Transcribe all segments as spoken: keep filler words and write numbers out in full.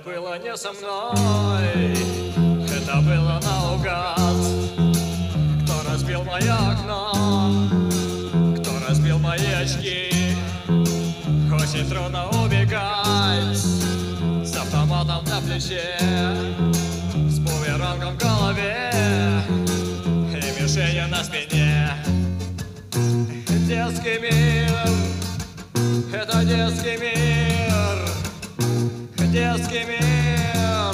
было не со мной, это было наугад. Кто разбил мое окно, кто разбил мои очки? Очень трудно убегать с автоматом на плече, с бумерангом в голове и мишенью на спине. Детский мир, это детский мир, детский мир.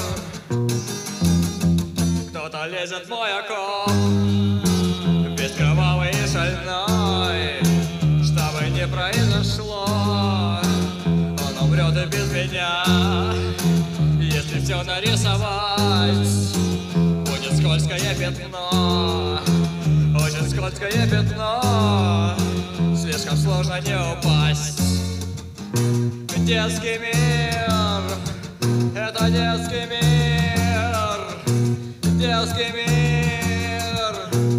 Кто-то лезет в мой окоп, весь кровавый и шальной. Что бы ни произошло, он умрет и без меня. Если все нарисовать, будет скользкое пятно, очень скользкое пятно. Слишком сложно не упасть. Детский мир, это детский мир, детский мир.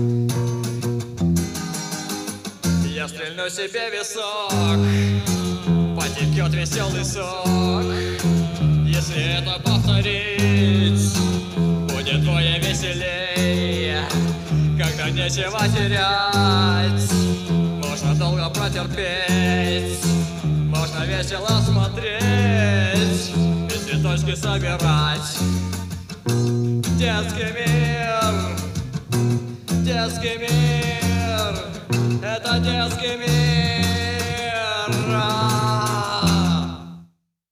Я стрельну себе в висок, потекет веселый сок. Если это повторить, будет вдвое веселей. Когда нечего терять, можно долго протерпеть, можно весело смотреть и цветочки собирать. Детский мир, детский мир, это детский мир.